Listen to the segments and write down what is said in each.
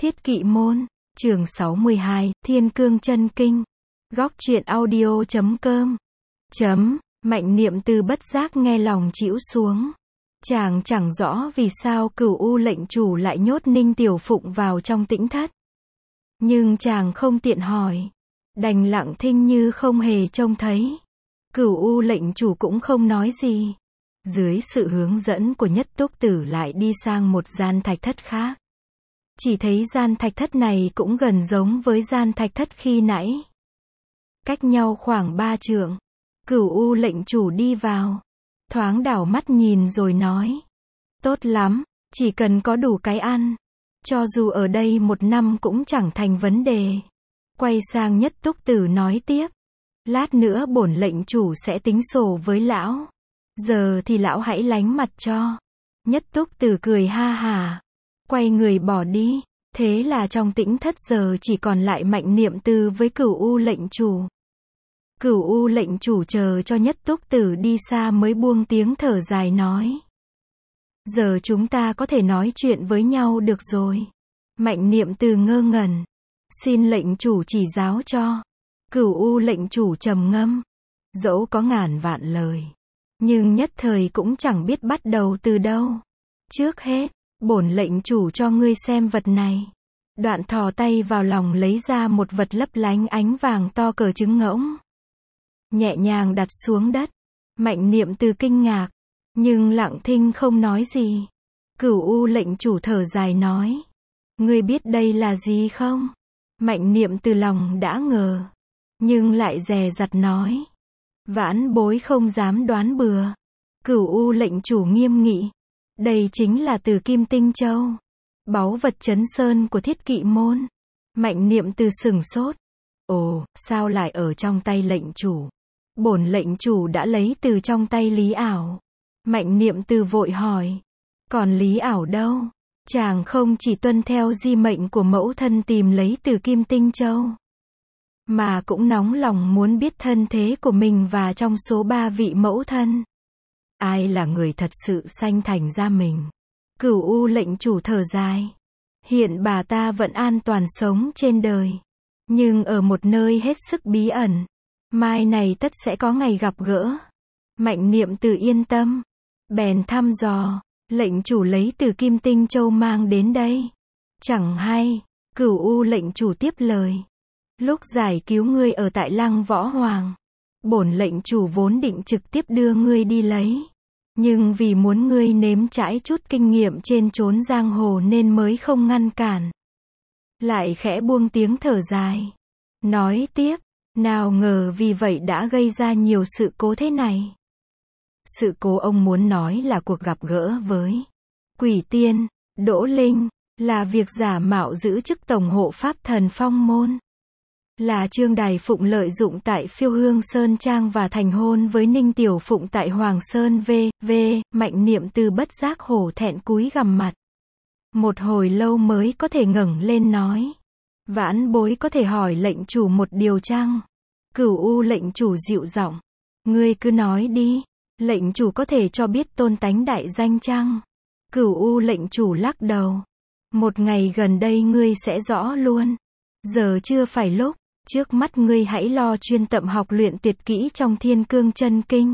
Thiết Kỵ Môn, chương 62, Thiên Cương Chân Kinh. Góc truyện audio.com. Mạnh Niệm Từ bất giác nghe lòng trĩu xuống. Chàng chẳng rõ vì sao Cửu U lệnh chủ lại nhốt Ninh Tiểu Phụng vào trong tĩnh thất. Nhưng chàng không tiện hỏi. Đành lặng thinh như không hề trông thấy. Cửu U lệnh chủ cũng không nói gì. Dưới sự hướng dẫn của Nhất Túc Tử lại đi sang một gian thạch thất khác. Chỉ thấy gian thạch thất này cũng gần giống với gian thạch thất khi nãy. Cách nhau khoảng 3 trượng. Cửu U lệnh chủ đi vào. Thoáng đảo mắt nhìn rồi nói. Tốt lắm, chỉ cần có đủ cái ăn. Cho dù ở đây 1 năm cũng chẳng thành vấn đề. Quay sang Nhất Túc Tử nói tiếp. Lát nữa bổn lệnh chủ sẽ tính sổ với lão. Giờ thì lão hãy lánh mặt cho. Nhất Túc Tử cười ha hả. Quay người bỏ đi. Thế là trong tĩnh thất giờ chỉ còn lại Mạnh Niệm Từ với Cửu U lệnh chủ. Cửu U lệnh chủ chờ cho Nhất Túc Tử đi xa mới buông tiếng thở dài nói. Giờ chúng ta có thể nói chuyện với nhau được rồi. Mạnh Niệm Từ ngơ ngẩn. Xin lệnh chủ chỉ giáo cho. Cửu U lệnh chủ trầm ngâm. Dẫu có ngàn vạn lời. Nhưng nhất thời cũng chẳng biết bắt đầu từ đâu. Trước hết, bổn lệnh chủ cho ngươi xem vật này. Đoạn thò tay vào lòng lấy ra một vật lấp lánh ánh vàng to cỡ trứng ngỗng. Nhẹ nhàng đặt xuống đất. Mạnh Niệm Từ kinh ngạc. Nhưng lặng thinh không nói gì. Cửu U lệnh chủ thở dài nói. Ngươi biết đây là gì không? Mạnh Niệm Từ lòng đã ngờ. Nhưng lại dè dặt nói. Vãn bối không dám đoán bừa. Cửu U lệnh chủ nghiêm nghị. Đây chính là Từ Kim Tinh Châu. Báu vật trấn sơn của Thiết Kỵ Môn. Mạnh Niệm Từ sửng sốt. Ồ, sao lại ở trong tay lệnh chủ? Bổn lệnh chủ đã lấy từ trong tay Lý Ảo. Mạnh Niệm Từ vội hỏi. Còn Lý Ảo đâu? Chàng không chỉ tuân theo di mệnh của mẫu thân tìm lấy Từ Kim Tinh Châu. Mà cũng nóng lòng muốn biết thân thế của mình và trong số 3 vị mẫu thân. Ai là người thật sự sanh thành ra mình? Cửu U lệnh chủ thở dài. Hiện bà ta vẫn an toàn sống trên đời. Nhưng ở một nơi hết sức bí ẩn. Mai này tất sẽ có ngày gặp gỡ. Mạnh Niệm Từ yên tâm. Bèn thăm dò. Lệnh chủ lấy Từ Kim Tinh Châu mang đến đây. Chẳng hay. Cửu U lệnh chủ tiếp lời. Lúc giải cứu ngươi ở tại Lăng Võ Hoàng. Bổn lệnh chủ vốn định trực tiếp đưa ngươi đi lấy. Nhưng vì muốn ngươi nếm trải chút kinh nghiệm trên chốn giang hồ nên mới không ngăn cản. Lại khẽ buông tiếng thở dài. Nói tiếp. Nào ngờ vì vậy đã gây ra nhiều sự cố thế này. Sự cố ông muốn nói là cuộc gặp gỡ với Quỷ Tiên, Đỗ Linh, là việc giả mạo giữ chức tổng hộ pháp thần Phong Môn. Là Trương Đài Phụng lợi dụng tại Phiêu Hương Sơn Trang và thành hôn với Ninh Tiểu Phụng tại Hoàng Sơn v.v. Mạnh Niệm Từ bất giác hổ thẹn cúi gằm mặt. Một hồi lâu mới có thể ngẩng lên nói. Vãn bối có thể hỏi lệnh chủ một điều chăng? Cửu U lệnh chủ dịu giọng. Ngươi cứ nói đi. Lệnh chủ có thể cho biết tôn tánh đại danh chăng? Cửu U lệnh chủ lắc đầu. Một ngày gần đây ngươi sẽ rõ luôn. Giờ chưa phải lúc. Trước mắt ngươi hãy lo chuyên tâm học luyện tuyệt kỹ trong Thiên Cương Chân Kinh.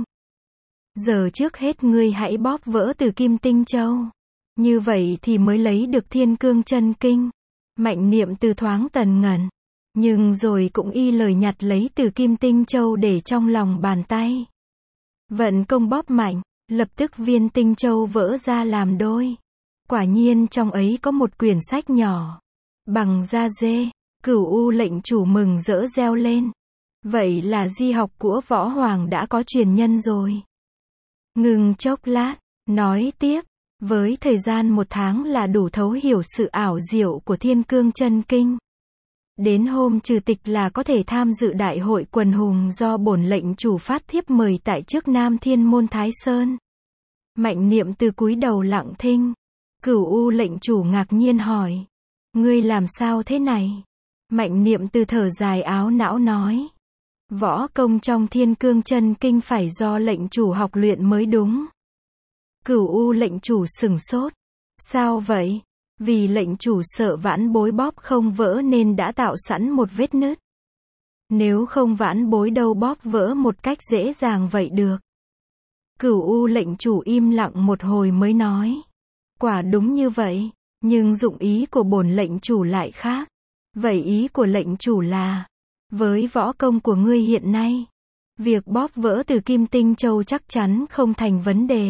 Giờ trước hết ngươi hãy bóp vỡ Từ Kim Tinh Châu. Như vậy thì mới lấy được Thiên Cương Chân Kinh. Mạnh Niệm Từ thoáng tần ngần. Nhưng rồi cũng y lời nhặt lấy Từ Kim Tinh Châu để trong lòng bàn tay. Vận công bóp mạnh, lập tức viên tinh châu vỡ ra làm đôi. Quả nhiên trong ấy có một quyển sách nhỏ. Bằng da dê. Cửu U lệnh chủ mừng rỡ reo lên. Vậy là di học của Võ Hoàng đã có truyền nhân rồi. Ngừng chốc lát, nói tiếp. Với thời gian 1 tháng là đủ thấu hiểu sự ảo diệu của Thiên Cương Chân Kinh. Đến hôm trừ tịch là có thể tham dự đại hội quần hùng do bổn lệnh chủ phát thiếp mời tại trước Nam Thiên Môn Thái Sơn. Mạnh Niệm Từ cúi đầu lặng thinh. Cửu U lệnh chủ ngạc nhiên hỏi. Ngươi làm sao thế này? Mạnh Niệm Từ thở dài áo não nói. Võ công trong Thiên Cương Chân Kinh phải do lệnh chủ học luyện mới đúng. Cửu U lệnh chủ sửng sốt. Sao vậy? Vì lệnh chủ sợ vãn bối bóp không vỡ nên đã tạo sẵn một vết nứt. Nếu không vãn bối đâu bóp vỡ một cách dễ dàng vậy được. Cửu U lệnh chủ im lặng một hồi mới nói. Quả đúng như vậy, nhưng dụng ý của bổn lệnh chủ lại khác. Vậy ý của lệnh chủ là, với võ công của ngươi hiện nay, việc bóp vỡ từ Kim Tinh Châu chắc chắn không thành vấn đề.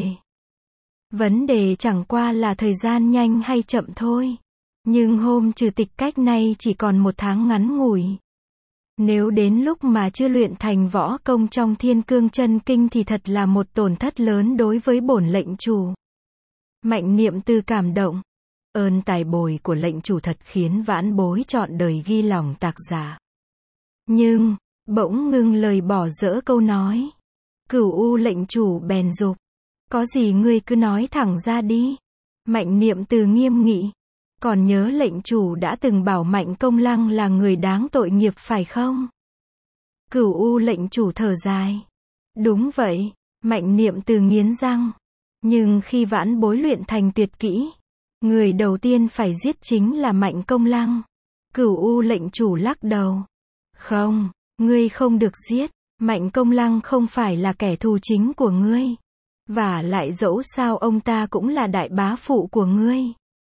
Vấn đề chẳng qua là thời gian nhanh hay chậm thôi. Nhưng hôm trừ tịch cách nay chỉ còn 1 tháng ngắn ngủi. Nếu đến lúc mà chưa luyện thành võ công trong Thiên Cương Chân Kinh thì thật là một tổn thất lớn đối với bổn lệnh chủ. Mạnh Niệm Tư cảm động. Ơn tài bồi của lệnh chủ thật khiến vãn bối trọn đời ghi lòng tạc dạ. Nhưng, bỗng ngưng lời bỏ dỡ câu nói. Cửu U lệnh chủ bèn dục. Có gì ngươi cứ nói thẳng ra đi. Mạnh Niệm Từ nghiêm nghị. Còn nhớ lệnh chủ đã từng bảo Mạnh Công Lăng là người đáng tội nghiệp phải không? Cửu U lệnh chủ thở dài. Đúng vậy, Mạnh Niệm Từ nghiến răng. Nhưng khi vãn bối luyện thành tuyệt kỹ, người đầu tiên phải giết chính là Mạnh Công Lăng. Cửu U lệnh chủ lắc đầu. Không, ngươi không được giết. Mạnh Công Lăng không phải là kẻ thù chính của ngươi. Và lại dẫu sao ông ta cũng là đại bá phụ của ngươi.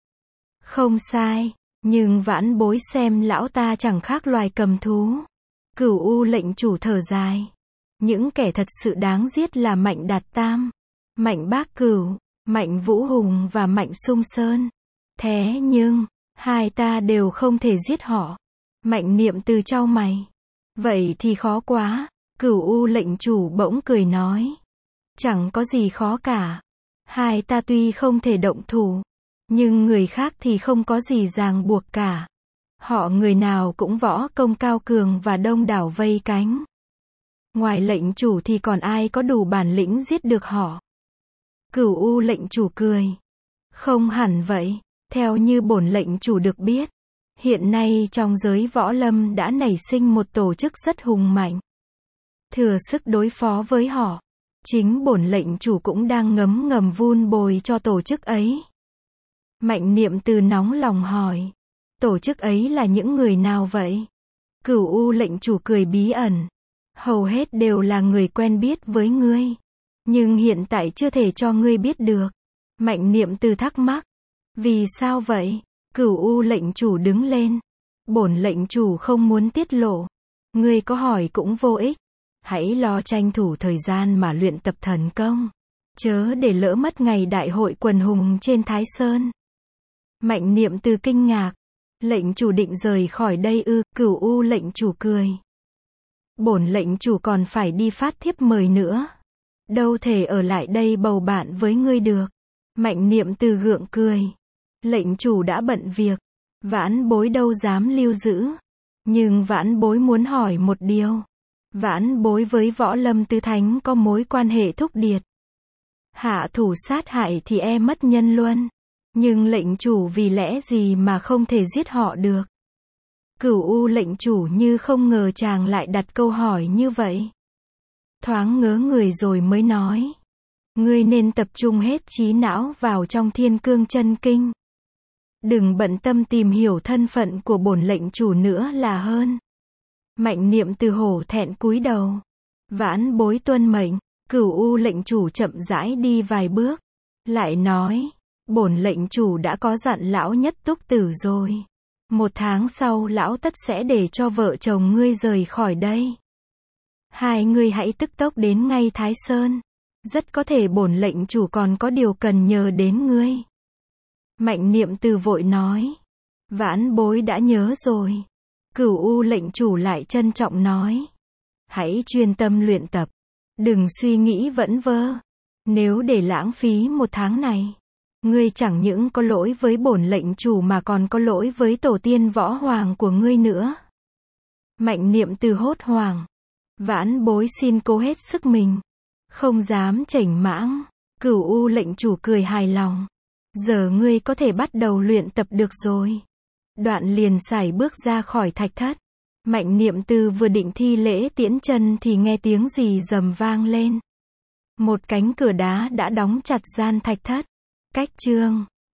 Không sai, nhưng vãn bối xem lão ta chẳng khác loài cầm thú. Cửu U lệnh chủ thở dài. Những kẻ thật sự đáng giết là Mạnh Đạt Tam, Mạnh Bác Cửu, Mạnh Vũ Hùng và Mạnh Sung Sơn. Thế nhưng, hai ta đều không thể giết họ. Mạnh Niệm Từ chau mày. Vậy thì khó quá. Cửu U lệnh chủ bỗng cười nói. Chẳng có gì khó cả. Hai ta tuy không thể động thủ, nhưng người khác thì không có gì ràng buộc cả. Họ người nào cũng võ công cao cường và đông đảo vây cánh. Ngoài lệnh chủ thì còn ai có đủ bản lĩnh giết được họ? Cửu U lệnh chủ cười. Không hẳn vậy. Theo như bổn lệnh chủ được biết, hiện nay trong giới võ lâm đã nảy sinh một tổ chức rất hùng mạnh. Thừa sức đối phó với họ. Chính bổn lệnh chủ cũng đang ngấm ngầm vun bồi cho tổ chức ấy. Mạnh Niệm Từ nóng lòng hỏi. Tổ chức ấy là những người nào vậy? Cửu U lệnh chủ cười bí ẩn. Hầu hết đều là người quen biết với ngươi. Nhưng hiện tại chưa thể cho ngươi biết được. Mạnh Niệm Từ thắc mắc. Vì sao vậy? Cửu U lệnh chủ đứng lên. Bổn lệnh chủ không muốn tiết lộ. Ngươi có hỏi cũng vô ích. Hãy lo tranh thủ thời gian mà luyện tập thần công. Chớ để lỡ mất ngày đại hội quần hùng trên Thái Sơn. Mạnh Niệm Từ kinh ngạc. Lệnh chủ định rời khỏi đây ư? Cửu U lệnh chủ cười. Bổn lệnh chủ còn phải đi phát thiếp mời nữa. Đâu thể ở lại đây bầu bạn với ngươi được. Mạnh Niệm Từ gượng cười. Lệnh chủ đã bận việc. Vãn bối đâu dám lưu giữ. Nhưng vãn bối muốn hỏi một điều. Vãn bối với Võ Lâm Tứ Thánh có mối quan hệ thúc điệt. Hạ thủ sát hại thì mất nhân luân. Nhưng lệnh chủ vì lẽ gì mà không thể giết họ được? Cửu U lệnh chủ như không ngờ chàng lại đặt câu hỏi như vậy. Thoáng ngớ người rồi mới nói. Ngươi nên tập trung hết trí não vào trong Thiên Cương Chân Kinh. Đừng bận tâm tìm hiểu thân phận của bổn lệnh chủ nữa là hơn. Mạnh Niệm Từ hổ thẹn cúi đầu. Vãn bối tuân mệnh. Cửu U lệnh chủ chậm rãi đi vài bước. Lại nói. Bổn lệnh chủ đã có dặn lão Nhất Túc Tử rồi. 1 tháng sau lão tất sẽ để cho vợ chồng ngươi rời khỏi đây. Hai ngươi hãy tức tốc đến ngay Thái Sơn. Rất có thể bổn lệnh chủ còn có điều cần nhờ đến ngươi. Mạnh Niệm Từ vội nói. Vãn bối đã nhớ rồi. Cửu U lệnh chủ lại trân trọng nói. Hãy chuyên tâm luyện tập. Đừng suy nghĩ vẩn vơ. Nếu để lãng phí 1 tháng này, ngươi chẳng những có lỗi với bổn lệnh chủ mà còn có lỗi với tổ tiên võ hoàng của ngươi nữa. Mạnh Niệm Từ hốt hoảng. Vãn bối xin cố hết sức mình. Không dám chểnh mãng. Cửu U lệnh chủ cười hài lòng. Giờ ngươi có thể bắt đầu luyện tập được rồi. Đoạn liền sải bước ra khỏi thạch thất. Mạnh Niệm Từ vừa định thi lễ tiễn chân thì nghe tiếng gì rầm vang lên. Một cánh cửa đá đã đóng chặt gian thạch thất. Cách chương